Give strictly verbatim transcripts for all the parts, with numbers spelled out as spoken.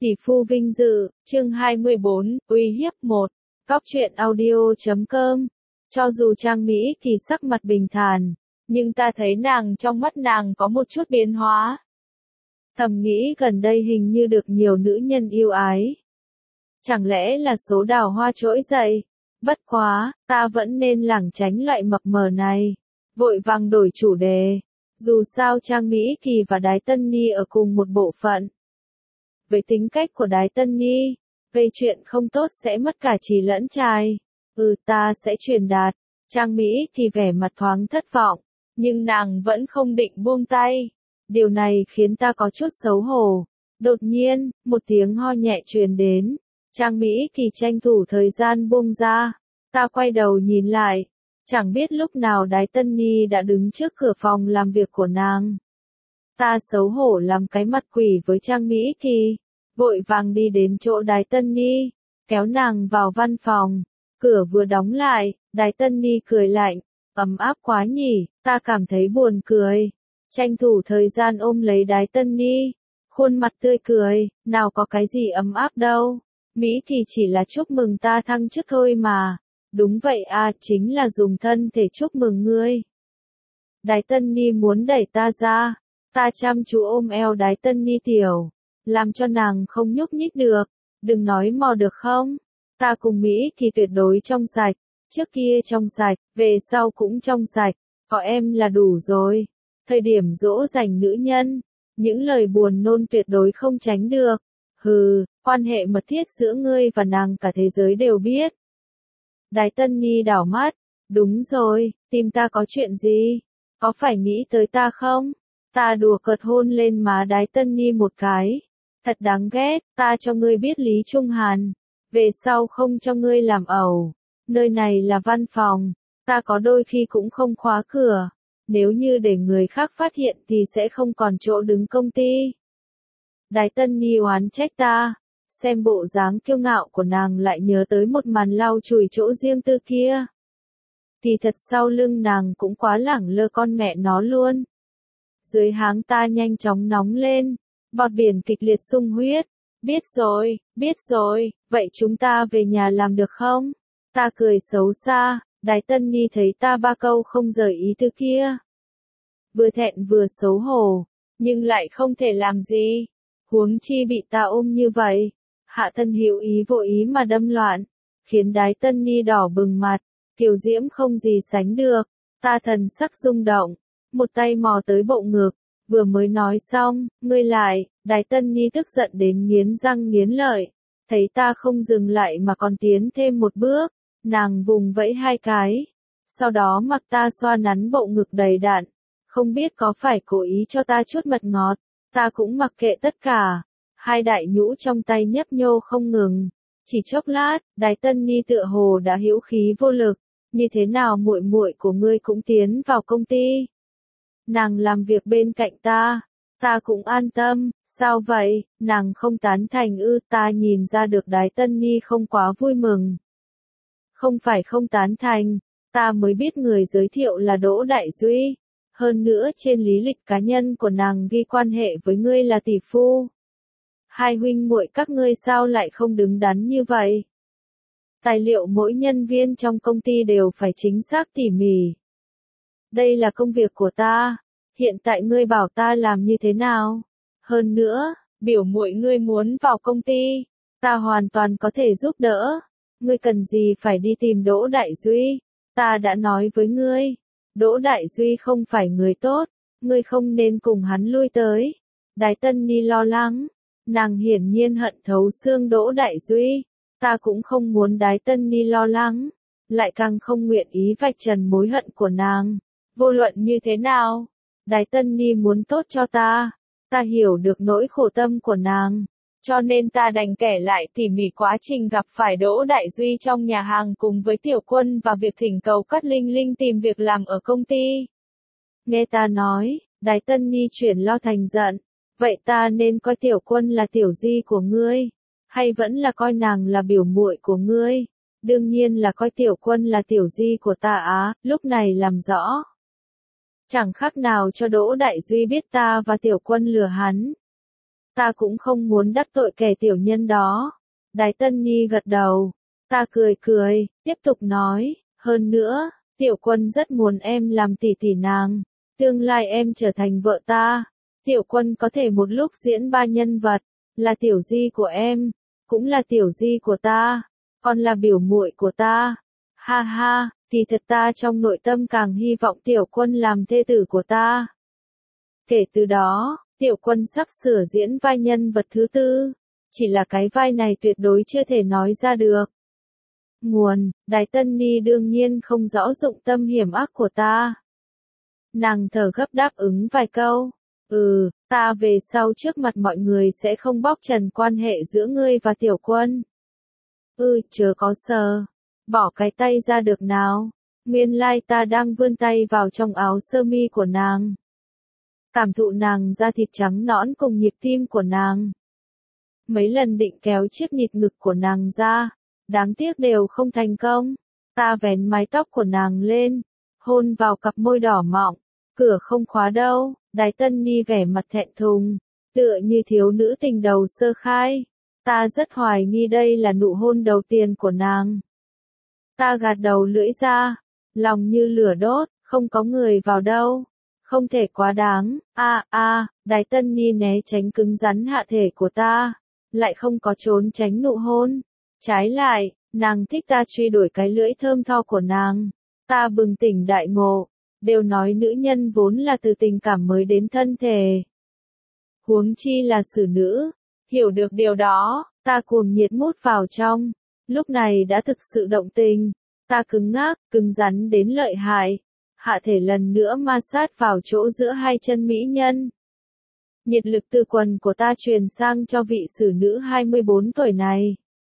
Tỷ phu vinh dự, chương hai mươi bốn, uy hiếp một. Cóc truyện audio chấm com. Cho dù Trang Mỹ Kỳ sắc mặt bình thản, nhưng ta thấy nàng trong mắt nàng có một chút biến hóa. Thầm nghĩ gần đây hình như được nhiều nữ nhân yêu ái. Chẳng lẽ là số đào hoa trỗi dậy? Bất quá, ta vẫn nên lảng tránh loại mập mờ này. Vội vàng đổi chủ đề. Dù sao Trang Mỹ Kỳ và Đái Tân Ni ở cùng một bộ phận. Với tính cách của Đái Tân Ni, gây chuyện không tốt sẽ mất cả trí lẫn trai. Ừ, ta sẽ truyền đạt. Trang Mỹ thì vẻ mặt thoáng thất vọng, nhưng nàng vẫn không định buông tay. Điều này khiến ta có chút xấu hổ. Đột nhiên, một tiếng ho nhẹ truyền đến. Trang Mỹ thì tranh thủ thời gian buông ra. Ta quay đầu nhìn lại. Chẳng biết lúc nào Đái Tân Ni đã đứng trước cửa phòng làm việc của nàng. Ta xấu hổ làm cái mặt quỷ với Trang Mỹ Kỳ, vội vàng đi đến chỗ Đái Tân Ni, kéo nàng vào văn phòng. Cửa vừa đóng lại, Đái Tân Ni cười lạnh, ấm áp quá nhỉ, ta cảm thấy buồn cười. Tranh thủ thời gian ôm lấy Đái Tân Ni, khuôn mặt tươi cười, nào có cái gì ấm áp đâu. Mỹ thì chỉ là chúc mừng ta thăng chức thôi mà. Đúng vậy à, chính là dùng thân thể chúc mừng ngươi. Đái Tân Ni muốn đẩy ta ra. Ta chăm chú ôm eo Đái Tân Ni tiểu, làm cho nàng không nhúc nhích được. Đừng nói mò được không? Ta cùng Mỹ thì tuyệt đối trong sạch. Trước kia trong sạch, về sau cũng trong sạch. Có em là đủ rồi. Thời điểm dỗ dành nữ nhân, những lời buồn nôn tuyệt đối không tránh được. Hừ, quan hệ mật thiết giữa ngươi và nàng cả thế giới đều biết. Đái Tân Ni đảo mắt. Đúng rồi, tìm ta có chuyện gì? Có phải nghĩ tới ta không? Ta đùa cợt hôn lên má Đái Tân Ni một cái. Thật đáng ghét, ta cho ngươi biết Lý Trung Hàn. Về sau không cho ngươi làm ẩu. Nơi này là văn phòng. Ta có đôi khi cũng không khóa cửa. Nếu như để người khác phát hiện thì sẽ không còn chỗ đứng công ty. Đái Tân Ni oán trách ta. Xem bộ dáng kiêu ngạo của nàng lại nhớ tới một màn lau chùi chỗ riêng tư kia. Thì thật sau lưng nàng cũng quá lẳng lơ con mẹ nó luôn. Dưới háng ta nhanh chóng nóng lên, bọt biển kịch liệt sung huyết. Biết rồi, biết rồi, vậy chúng ta về nhà làm được không? Ta cười xấu xa, Đái Tân Ni thấy ta ba câu không rời ý tư kia. Vừa thẹn vừa xấu hổ, nhưng lại không thể làm gì. Huống chi bị ta ôm như vậy. Hạ thân hữu ý vô ý mà đâm loạn, khiến Đái Tân Ni đỏ bừng mặt, kiều diễm không gì sánh được. Ta thần sắc rung động, một tay mò tới bộ ngực, vừa mới nói xong, ngươi lại. Đái Tân Ni tức giận đến nghiến răng nghiến lợi, thấy ta không dừng lại mà còn tiến thêm một bước, nàng vùng vẫy hai cái, sau đó mặc ta xoa nắn bộ ngực đầy đặn, không biết có phải cố ý cho ta chút mật ngọt. Ta cũng mặc kệ tất cả. Hai đại nhũ trong tay nhấp nhô không ngừng. Chỉ chốc lát, Đái Tân Ni tựa hồ đã hữu khí vô lực. Như thế nào muội muội của ngươi cũng tiến vào công ty? Nàng làm việc bên cạnh ta, ta cũng an tâm. Sao vậy? Nàng không tán thành ư? Ta nhìn ra được Đái Tân Ni không quá vui mừng. Không phải không tán thành, ta mới biết người giới thiệu là Đỗ Đại Duy. Hơn nữa trên lý lịch cá nhân của nàng ghi quan hệ với ngươi là tỷ phu. Hai huynh muội các ngươi sao lại không đứng đắn như vậy? Tài liệu mỗi nhân viên trong công ty đều phải chính xác tỉ mỉ. Đây là công việc của ta, hiện tại ngươi bảo ta làm như thế nào? Hơn nữa, biểu muội ngươi muốn vào công ty, ta hoàn toàn có thể giúp đỡ. Ngươi cần gì phải đi tìm Đỗ Đại Duy? Ta đã nói với ngươi, Đỗ Đại Duy không phải người tốt, ngươi không nên cùng hắn lui tới. Đái Tân Ni lo lắng. Nàng hiển nhiên hận thấu xương Đỗ Đại Duy. Ta cũng không muốn Đái Tân Ni lo lắng, lại càng không nguyện ý vạch trần mối hận của nàng. Vô luận như thế nào, Đái Tân Ni muốn tốt cho ta. Ta hiểu được nỗi khổ tâm của nàng, cho nên ta đành kể lại tỉ mỉ quá trình gặp phải Đỗ Đại Duy trong nhà hàng cùng với Tiểu Quân và việc thỉnh cầu Cát Linh Linh tìm việc làm ở công ty. Nghe ta nói, Đái Tân Ni chuyển lo thành giận. Vậy ta nên coi Tiểu Quân là tiểu di của ngươi, hay vẫn là coi nàng là biểu muội của ngươi? Đương nhiên là coi Tiểu Quân là tiểu di của ta á. Lúc này làm rõ. Chẳng khác nào cho Đỗ Đại Duy biết ta và Tiểu Quân lừa hắn. Ta cũng không muốn đắc tội kẻ tiểu nhân đó. Đái Tân Nhi gật đầu. Ta cười cười, tiếp tục nói, hơn nữa, tiểu quân rất muốn em làm tỷ tỷ nàng. Tương lai em trở thành vợ ta. Tiểu quân có thể một lúc diễn ba nhân vật, là tiểu di của em, cũng là tiểu di của ta, còn là biểu muội của ta. Ha ha, kỳ thật ta trong nội tâm càng hy vọng tiểu quân làm thê tử của ta. Kể từ đó, tiểu quân sắp sửa diễn vai nhân vật thứ tư, chỉ là cái vai này tuyệt đối chưa thể nói ra được. Nguồn, Đái Tân Ni đương nhiên không rõ dụng tâm hiểm ác của ta. Nàng thở gấp đáp ứng vài câu. Ừ, ta về sau trước mặt mọi người sẽ không bóc trần quan hệ giữa ngươi và tiểu quân. Ừ, chớ có sờ. Bỏ cái tay ra được nào. Nguyên lai ta đang vươn tay vào trong áo sơ mi của nàng. Cảm thụ nàng da thịt trắng nõn cùng nhịp tim của nàng. Mấy lần định kéo chiếc nhịt ngực của nàng ra, đáng tiếc đều không thành công. Ta vén mái tóc của nàng lên, hôn vào cặp môi đỏ mọng. Cửa không khóa đâu. Đái Tân Ni vẻ mặt thẹn thùng, tựa như thiếu nữ tình đầu sơ khai. Ta rất hoài nghi đây là nụ hôn đầu tiên của nàng. Ta gạt đầu lưỡi ra, lòng như lửa đốt, không có người vào đâu. Không thể quá đáng. A a, Đái Tân Ni né tránh cứng rắn hạ thể của ta, lại không có trốn tránh nụ hôn. Trái lại, nàng thích ta truy đuổi cái lưỡi thơm tho của nàng. Ta bừng tỉnh đại ngộ. Đều nói nữ nhân vốn là từ tình cảm mới đến thân thể. Huống chi là xử nữ. Hiểu được điều đó, ta cuồng nhiệt mút vào trong. Lúc này đã thực sự động tình. Ta cứng ngắc, cứng rắn đến lợi hại. Hạ thể lần nữa ma sát vào chỗ giữa hai chân mỹ nhân. Nhiệt lực từ quần của ta truyền sang cho vị xử nữ hai mươi bốn tuổi này.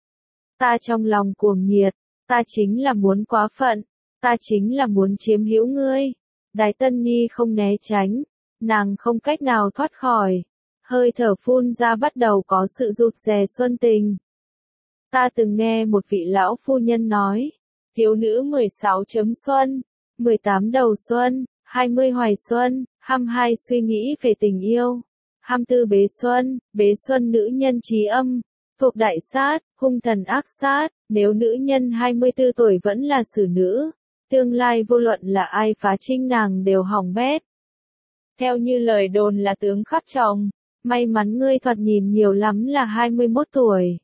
Ta trong lòng cuồng nhiệt. Ta chính là muốn quá phận. Ta chính là muốn chiếm hữu ngươi. Đái Tân Nhi không né tránh, nàng không cách nào thoát khỏi. Hơi thở phun ra bắt đầu có sự rụt rè xuân tình. Ta từng nghe một vị lão phu nhân nói, thiếu nữ mười sáu chấm xuân, mười tám đầu xuân, hai mươi hoài xuân, hai mươi hai suy nghĩ về tình yêu, hai mươi tư bế xuân, bế xuân nữ nhân trí âm, thuộc đại sát, hung thần ác sát. Nếu nữ nhân hai mươi tư tuổi vẫn là xử nữ, tương lai vô luận là ai phá trinh nàng đều hỏng bét. Theo như lời đồn là tướng khắc chồng, may mắn ngươi thoạt nhìn nhiều lắm là hai mươi mốt tuổi.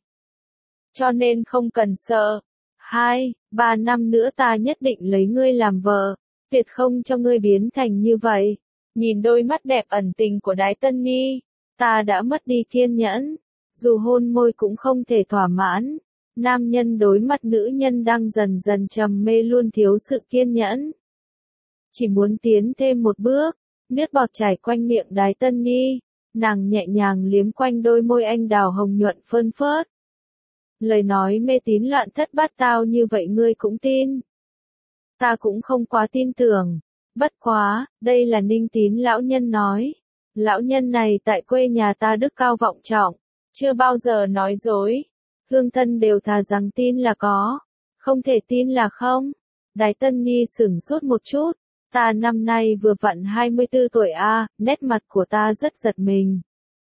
Cho nên không cần sợ. Hai, ba năm nữa ta nhất định lấy ngươi làm vợ, tuyệt không cho ngươi biến thành như vậy. Nhìn đôi mắt đẹp ẩn tình của Đái Tân Ni, ta đã mất đi kiên nhẫn. Dù hôn môi cũng không thể thỏa mãn. Nam nhân đối mặt nữ nhân đang dần dần trầm mê luôn thiếu sự kiên nhẫn. Chỉ muốn tiến thêm một bước, nước bọt chảy quanh miệng Đái Tân Ni, nàng nhẹ nhàng liếm quanh đôi môi anh đào hồng nhuận phơn phớt. Lời nói mê tín loạn thất bát tao như vậy ngươi cũng tin. Ta cũng không quá tin tưởng. Bất quá, đây là Ninh Tín lão nhân nói. Lão nhân này tại quê nhà ta đức cao vọng trọng, chưa bao giờ nói dối. Hương thân đều thà rằng tin là có, không thể tin là không. Đái Tân Ni sửng sốt một chút. Ta năm nay vừa vặn hai mươi tư tuổi a, à, nét mặt của ta rất giật mình.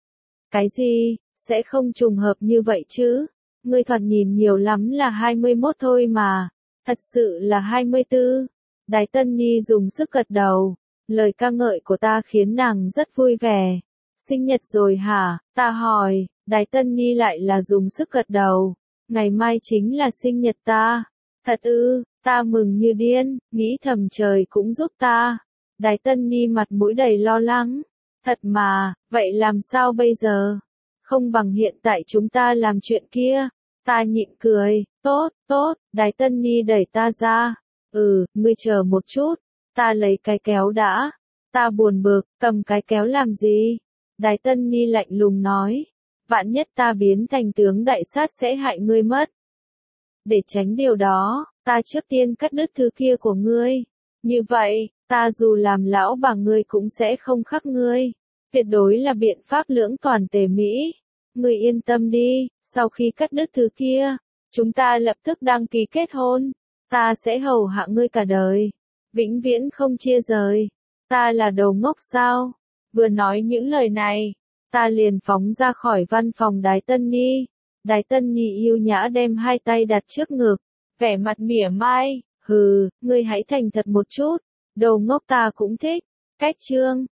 Cái gì, sẽ không trùng hợp như vậy chứ? Ngươi thoạt nhìn nhiều lắm là hai mươi mốt thôi mà, thật sự là hai mươi tư. Đái Tân Ni dùng sức gật đầu, lời ca ngợi của ta khiến nàng rất vui vẻ. Sinh nhật rồi hả? Ta hỏi. Đái Tân Ni lại là dùng sức gật đầu. Ngày mai chính là sinh nhật ta. Thật ư? Ta mừng như điên, nghĩ thầm trời cũng giúp ta. Đái Tân Ni mặt mũi đầy lo lắng. Thật mà, vậy làm sao bây giờ? Không bằng hiện tại chúng ta làm chuyện kia. Ta nhịn cười. Tốt, tốt. Đái Tân Ni đẩy ta ra. Ừ, ngươi chờ một chút. Ta lấy cái kéo đã. Ta buồn bực, cầm cái kéo làm gì? Đái Tân Ni lạnh lùng nói. Vạn nhất ta biến thành tướng đại sát sẽ hại ngươi mất. Để tránh điều đó, ta trước tiên cắt đứt thứ kia của ngươi. Như vậy, ta dù làm lão bà ngươi cũng sẽ không khắc ngươi. Tuyệt đối là biện pháp lưỡng toàn tề mỹ. Ngươi yên tâm đi, sau khi cắt đứt thứ kia, chúng ta lập tức đăng ký kết hôn. Ta sẽ hầu hạ ngươi cả đời. Vĩnh viễn không chia rời. Ta là đồ ngốc sao? Vừa nói những lời này, Ta liền phóng ra khỏi văn phòng Đái Tân Nhi. Đái Tân Nhi yêu nhã đem hai tay đặt trước ngực, vẻ mặt mỉa mai, hừ, ngươi hãy thành thật một chút, đồ ngốc ta cũng thích. Cách chương